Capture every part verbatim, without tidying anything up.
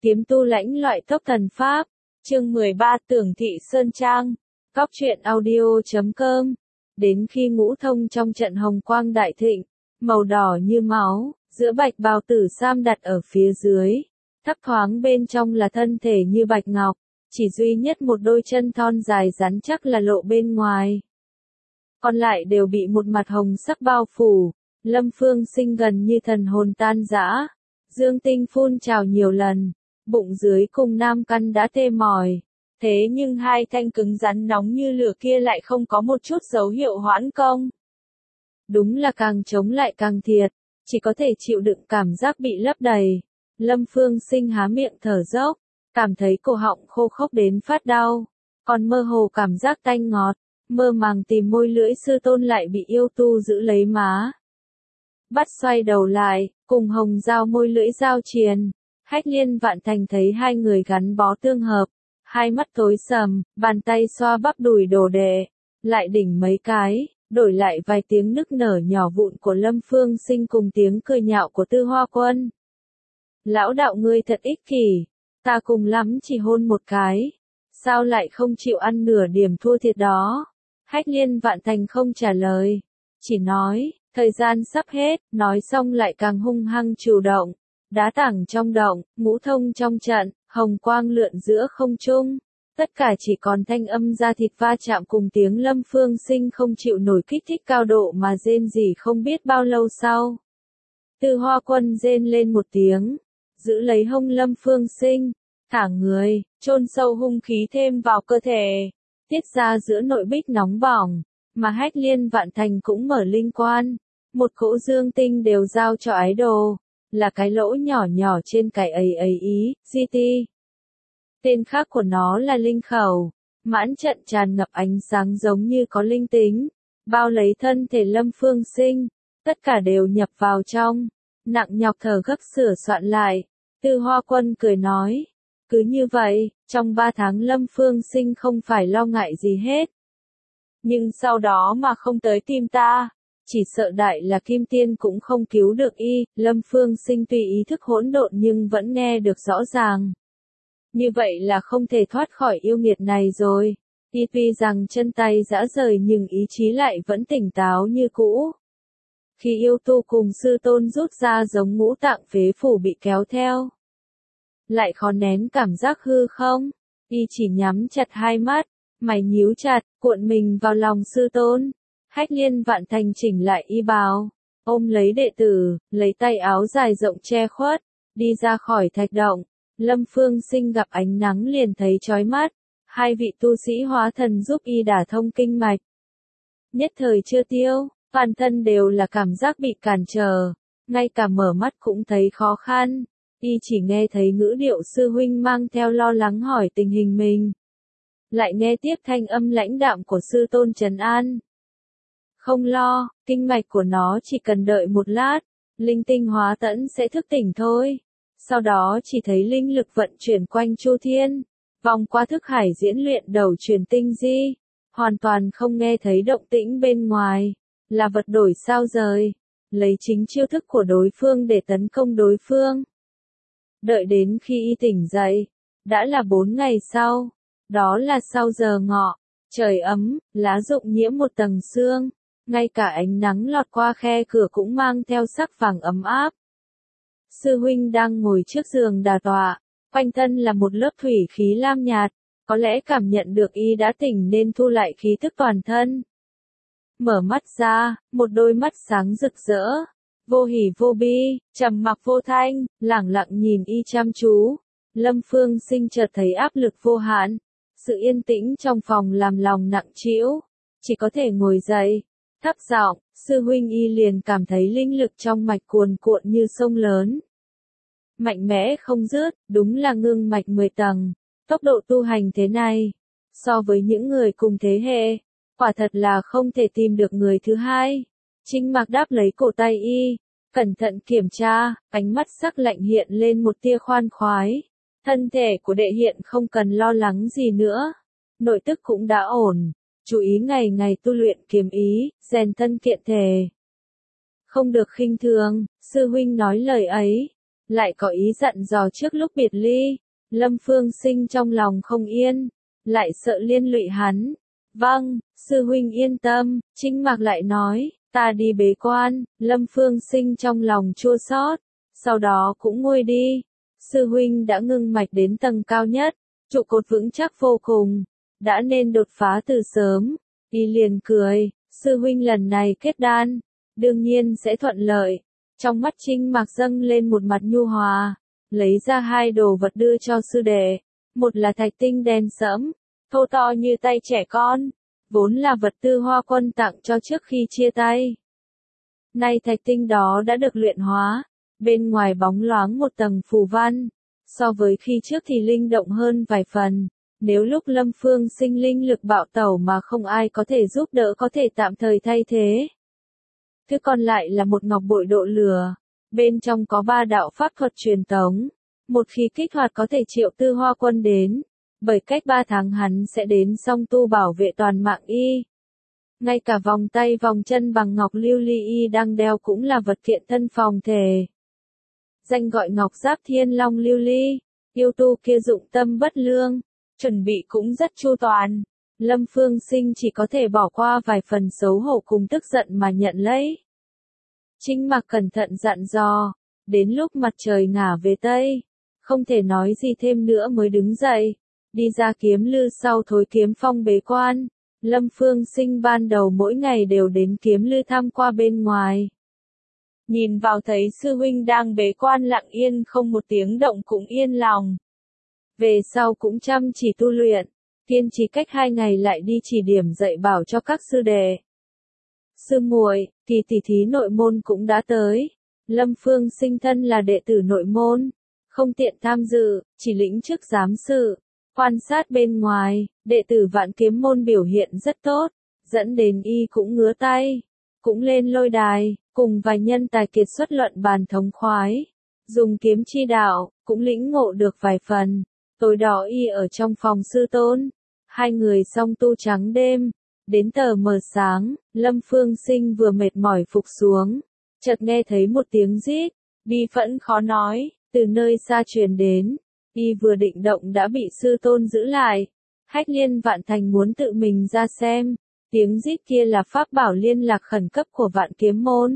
Kiếm tu lãnh loại tốc thần pháp, chương mười ba Tưởng Thị Sơn Trang, Cóc truyện audio chấm com. Đến khi ngũ thông trong trận hồng quang đại thịnh, màu đỏ như máu, giữa bạch bào tử sam đặt ở phía dưới, thấp thoáng bên trong là thân thể như bạch ngọc, chỉ duy nhất một đôi chân thon dài rắn chắc là lộ bên ngoài. Còn lại đều bị một mặt hồng sắc bao phủ. Lâm Phương Sinh gần như thần hồn tan rã, dương tinh phun trào nhiều lần, bụng dưới cùng nam căn đã tê mỏi. Thế nhưng hai thanh cứng rắn nóng như lửa kia lại không có một chút dấu hiệu hoãn công. Đúng là càng chống lại càng thiệt, chỉ có thể chịu đựng cảm giác bị lấp đầy. Lâm Phương Sinh há miệng thở dốc, cảm thấy cổ họng khô khốc đến phát đau, còn mơ hồ cảm giác tanh ngọt, mơ màng tìm môi lưỡi sư tôn lại bị yêu tu giữ lấy má. Bắt xoay đầu lại, cùng hồng dao môi lưỡi giao triền, Hách Liên Vạn Thành thấy hai người gắn bó tương hợp, hai mắt tối sầm, bàn tay xoa bắp đùi đồ đệ, lại đỉnh mấy cái, đổi lại vài tiếng nức nở nhỏ vụn của Lâm Phương Sinh cùng tiếng cười nhạo của Tư Hoa Quân. Lão đạo ngươi thật ích kỷ, ta cùng lắm chỉ hôn một cái, sao lại không chịu ăn nửa điểm thua thiệt đó? Hách Liên Vạn Thành không trả lời, chỉ nói, thời gian sắp hết, nói xong lại càng hung hăng chủ động, đá tảng trong động, ngũ thông trong trận, hồng quang lượn giữa không trung, tất cả chỉ còn thanh âm da thịt va chạm cùng tiếng Lâm Phương Sinh không chịu nổi kích thích cao độ mà rên rỉ không biết bao lâu sau. Tư Hoa Quân rên lên một tiếng, giữ lấy hông Lâm Phương Sinh, thả người, chôn sâu hung khí thêm vào cơ thể, tiết ra giữa nội bích nóng bỏng, mà Hách Liên Vạn Thành cũng mở linh quan, một cỗ dương tinh đều giao cho ái đồ, là cái lỗ nhỏ nhỏ trên cái ấy ấy ý, gi ti. Tên khác của nó là linh khẩu, mãn trận tràn ngập ánh sáng giống như có linh tính, bao lấy thân thể Lâm Phương Sinh, tất cả đều nhập vào trong, nặng nhọc thở gấp sửa soạn lại. Tư Hoa Quân cười nói, cứ như vậy, trong ba tháng Lâm Phương Sinh không phải lo ngại gì hết. Nhưng sau đó mà không tới tìm ta, chỉ sợ đại là Kim Tiên cũng không cứu được y. Lâm Phương Sinh tuy ý thức hỗn độn nhưng vẫn nghe được rõ ràng. Như vậy là không thể thoát khỏi yêu nghiệt này rồi. Y tuy rằng chân tay rã rời nhưng ý chí lại vẫn tỉnh táo như cũ. Khi yêu tu cùng sư tôn rút ra giống ngũ tạng phế phủ bị kéo theo, lại khó nén cảm giác hư không, y chỉ nhắm chặt hai mắt, mày nhíu chặt, cuộn mình vào lòng sư tôn. Hách Liên Vạn Thành chỉnh lại y bào, ôm lấy đệ tử, lấy tay áo dài rộng che khuất, đi ra khỏi thạch động. Lâm Phương Sinh gặp ánh nắng liền thấy chói mắt, hai vị tu sĩ hóa thần giúp y đả thông kinh mạch. Nhất thời chưa tiêu, toàn thân đều là cảm giác bị cản trở, ngay cả mở mắt cũng thấy khó khăn. Y chỉ nghe thấy ngữ điệu sư huynh mang theo lo lắng hỏi tình hình mình. Lại nghe tiếp thanh âm lãnh đạm của sư tôn trấn an. Không lo, kinh mạch của nó chỉ cần đợi một lát, linh tinh hóa tẫn sẽ thức tỉnh thôi. Sau đó chỉ thấy linh lực vận chuyển quanh chu thiên, vòng qua thức hải diễn luyện đầu truyền tinh di, hoàn toàn không nghe thấy động tĩnh bên ngoài, là vật đổi sao rời, lấy chính chiêu thức của đối phương để tấn công đối phương. Đợi đến khi y tỉnh dậy, đã là bốn ngày sau, đó là sau giờ ngọ, trời ấm, lá rụng nhiễm một tầng sương, ngay cả ánh nắng lọt qua khe cửa cũng mang theo sắc vàng ấm áp. Sư huynh đang ngồi trước giường đà tọa, quanh thân là một lớp thủy khí lam nhạt, có lẽ cảm nhận được y đã tỉnh nên thu lại khí thức toàn thân. Mở mắt ra, một đôi mắt sáng rực rỡ, vô hỉ vô bi, trầm mặc vô thanh, lẳng lặng nhìn y chăm chú. Lâm Phương Sinh chợt thấy áp lực vô hạn, sự yên tĩnh trong phòng làm lòng nặng trĩu, chỉ có thể ngồi dậy, thấp giọng, sư huynh. Y liền cảm thấy linh lực trong mạch cuồn cuộn như sông lớn, mạnh mẽ không dứt, đúng là ngưng mạch mười tầng. Tốc độ tu hành thế này, so với những người cùng thế hệ, quả thật là không thể tìm được người thứ hai. Trinh Mạc đáp lấy cổ tay y, cẩn thận kiểm tra, ánh mắt sắc lạnh hiện lên một tia khoan khoái. Thân thể của đệ hiện không cần lo lắng gì nữa, nội tức cũng đã ổn, chú ý ngày ngày tu luyện kiếm ý, rèn thân kiện thể. Không được khinh thường, sư huynh nói lời ấy, lại có ý dặn dò trước lúc biệt ly. Lâm Phương Sinh trong lòng không yên, lại sợ liên lụy hắn. Vâng, sư huynh yên tâm, Trinh Mạc lại nói, ta đi bế quan. Lâm Phương Sinh trong lòng chua xót, sau đó cũng nguôi đi. Sư huynh đã ngưng mạch đến tầng cao nhất, trụ cột vững chắc vô cùng, đã nên đột phá từ sớm. Y liền cười, sư huynh lần này kết đan, đương nhiên sẽ thuận lợi. Trong mắt Trinh Mạc dâng lên một mặt nhu hòa, lấy ra hai đồ vật đưa cho sư đệ. Một là thạch tinh đen sẫm, thô to như tay trẻ con, vốn là vật tư Hoa Quân tặng cho trước khi chia tay. Nay thạch tinh đó đã được luyện hóa, bên ngoài bóng loáng một tầng phù văn, so với khi trước thì linh động hơn vài phần. Nếu lúc Lâm Phương Sinh linh lực bạo tẩu mà không ai có thể giúp đỡ có thể tạm thời thay thế. Thứ còn lại là một ngọc bội độ lửa, bên trong có ba đạo pháp thuật truyền tống. Một khi kích hoạt có thể triệu tư Hoa Quân đến, bởi cách ba tháng hắn sẽ đến song tu bảo vệ toàn mạng y. Ngay cả vòng tay vòng chân bằng ngọc lưu ly y đang đeo cũng là vật kiện thân phòng thể. Danh gọi ngọc giáp thiên long lưu ly, yêu tu kia dụng tâm bất lương, chuẩn bị cũng rất chu toàn. Lâm Phương Sinh chỉ có thể bỏ qua vài phần xấu hổ cùng tức giận mà nhận lấy. Trinh Mạc cẩn thận dặn dò, đến lúc mặt trời ngả về Tây, không thể nói gì thêm nữa mới đứng dậy, đi ra kiếm lư sau thối kiếm phong bế quan. Lâm Phương Sinh ban đầu mỗi ngày đều đến kiếm lư tham qua bên ngoài. Nhìn vào thấy sư huynh đang bế quan lặng yên không một tiếng động cũng yên lòng. Về sau cũng chăm chỉ tu luyện, kiên trì cách hai ngày lại đi chỉ điểm dạy bảo cho các sư đệ. Sư muội, kỳ tỷ thí nội môn cũng đã tới. Lâm Phương Sinh thân là đệ tử nội môn, không tiện tham dự, chỉ lĩnh chức giám sự, quan sát bên ngoài. Đệ tử Vạn Kiếm môn biểu hiện rất tốt, dẫn đến y cũng ngứa tay, cũng lên lôi đài, cùng vài nhân tài kiệt xuất luận bàn thống khoái. Dùng kiếm chi đạo, cũng lĩnh ngộ được vài phần. Tối đó y ở trong phòng sư tôn, hai người song tu trắng đêm, đến tờ mờ sáng. Lâm Phương Sinh vừa mệt mỏi phục xuống, chợt nghe thấy một tiếng rít, bi phẫn khó nói, từ nơi xa truyền đến. Y vừa định động đã bị sư tôn giữ lại. Hách Liên Vạn Thành muốn tự mình ra xem, tiếng rít kia là pháp bảo liên lạc khẩn cấp của Vạn Kiếm môn.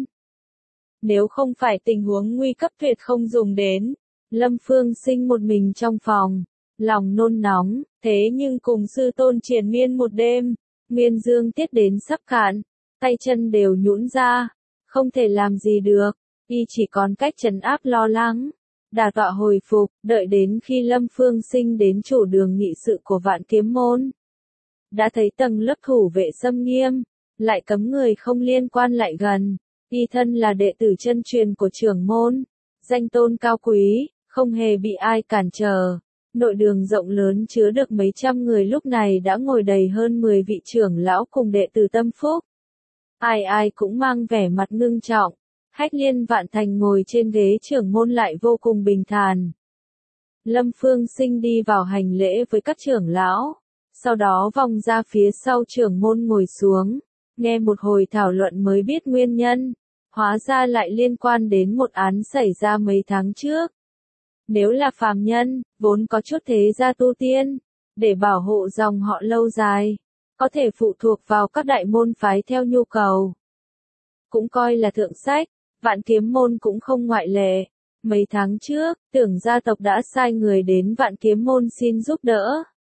Nếu không phải tình huống nguy cấp tuyệt không dùng đến. Lâm Phương Sinh một mình trong phòng, lòng nôn nóng, thế nhưng cùng sư tôn triền miên một đêm, nguyên dương tiết đến sắp cạn, tay chân đều nhũn ra, không thể làm gì được, y chỉ còn cách trấn áp lo lắng. Đả tọa hồi phục, đợi đến khi Lâm Phương Sinh đến chủ đường nghị sự của Vạn Kiếm môn. Đã thấy tầng lớp thủ vệ xâm nghiêm, lại cấm người không liên quan lại gần. Y thân là đệ tử chân truyền của trưởng môn, danh tôn cao quý, không hề bị ai cản trở. Nội đường rộng lớn chứa được mấy trăm người lúc này đã ngồi đầy hơn mười vị trưởng lão cùng đệ tử tâm phúc. Ai ai cũng mang vẻ mặt ngưng trọng. Hách Liên Vạn Thành ngồi trên ghế trưởng môn lại vô cùng bình thản. Lâm Phương Sinh đi vào hành lễ với các trưởng lão, sau đó vòng ra phía sau trưởng môn ngồi xuống, nghe một hồi thảo luận mới biết nguyên nhân, hóa ra lại liên quan đến một án xảy ra mấy tháng trước. Nếu là phàm nhân, vốn có chút thế gia tu tiên, để bảo hộ dòng họ lâu dài, có thể phụ thuộc vào các đại môn phái theo nhu cầu. Cũng coi là thượng sách. Vạn Kiếm môn cũng không ngoại lệ. Mấy tháng trước, Tưởng gia tộc đã sai người đến Vạn Kiếm môn xin giúp đỡ.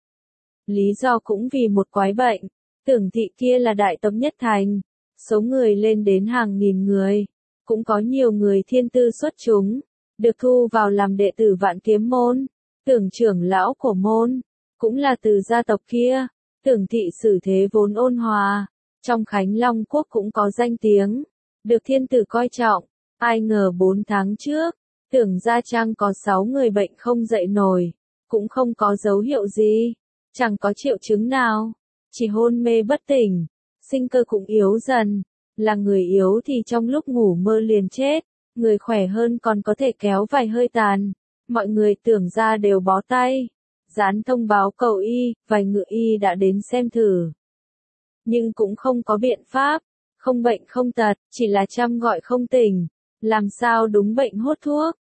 Lý do cũng vì một quái bệnh. Tưởng thị kia là đại tộc nhất thành, số người lên đến hàng nghìn người, cũng có nhiều người thiên tư xuất chúng, được thu vào làm đệ tử Vạn Kiếm môn. Tưởng trưởng lão của môn, cũng là từ gia tộc kia. Tưởng thị xử thế vốn ôn hòa, trong Khánh Long quốc cũng có danh tiếng, được thiên tử coi trọng. Ai ngờ bốn tháng trước, Tưởng gia trang có sáu người bệnh không dậy nổi, cũng không có dấu hiệu gì, chẳng có triệu chứng nào, chỉ hôn mê bất tỉnh, sinh cơ cũng yếu dần. Là người yếu thì trong lúc ngủ mơ liền chết, người khỏe hơn còn có thể kéo vài hơi tàn. Mọi người Tưởng gia đều bó tay, dán thông báo cầu y, vài ngựa y đã đến xem thử. Nhưng cũng không có biện pháp, không bệnh không tật, chỉ là chăm gọi không tỉnh, làm sao đúng bệnh hốt thuốc.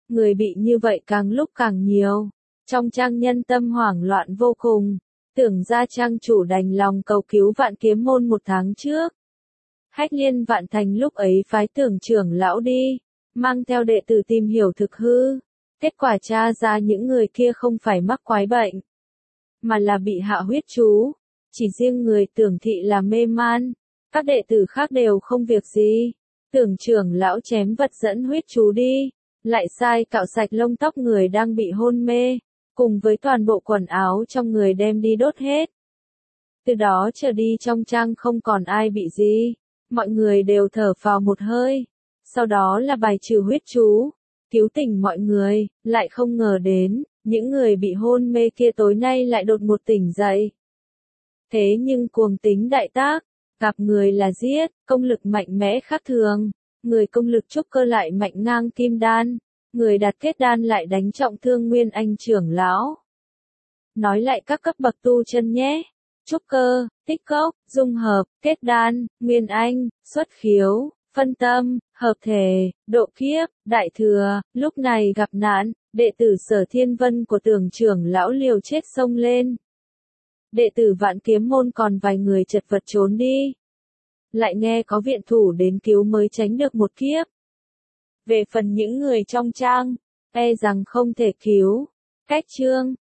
người bị như vậy càng lúc càng nhiều. Trong trang nhân tâm hoảng loạn vô cùng, tưởng ra trang chủ đành lòng cầu cứu Vạn Kiếm môn một tháng trước. Hách Liên Vạn Thành lúc ấy phái tưởng trưởng lão đi, mang theo đệ tử tìm hiểu thực hư. Kết quả tra ra những người kia không phải mắc quái bệnh, mà là bị hạ huyết chú. Chỉ riêng người tưởng thị là mê man, các đệ tử khác đều không việc gì. Tưởng trưởng lão chém vật dẫn huyết chú đi, lại sai cạo sạch lông tóc người đang bị hôn mê, cùng với toàn bộ quần áo trong người đem đi đốt hết. Từ đó trở đi trong trang không còn ai bị gì, mọi người đều thở phào một hơi. Sau đó là bài trừ huyết chú, cứu tỉnh mọi người, lại không ngờ đến, những người bị hôn mê kia tối nay lại đột một tỉnh dậy. Thế nhưng cuồng tính đại tác, gặp người là giết, công lực mạnh mẽ khác thường, người công lực trúc cơ lại mạnh ngang kim đan, người đạt kết đan lại đánh trọng thương Nguyên Anh trưởng lão. Nói lại các cấp bậc tu chân nhé, trúc cơ, tích cốc, dung hợp, kết đan, Nguyên Anh, xuất khiếu, phân tâm, hợp thể, độ kiếp, đại thừa. Lúc này gặp nạn, đệ tử Sở Thiên Vân của tưởng trưởng lão liều chết xông lên. Đệ tử Vạn Kiếm môn còn vài người chật vật trốn đi. Lại nghe có viện thủ đến cứu mới tránh được một kiếp. Về phần những người trong trang, e rằng không thể cứu. Cách chương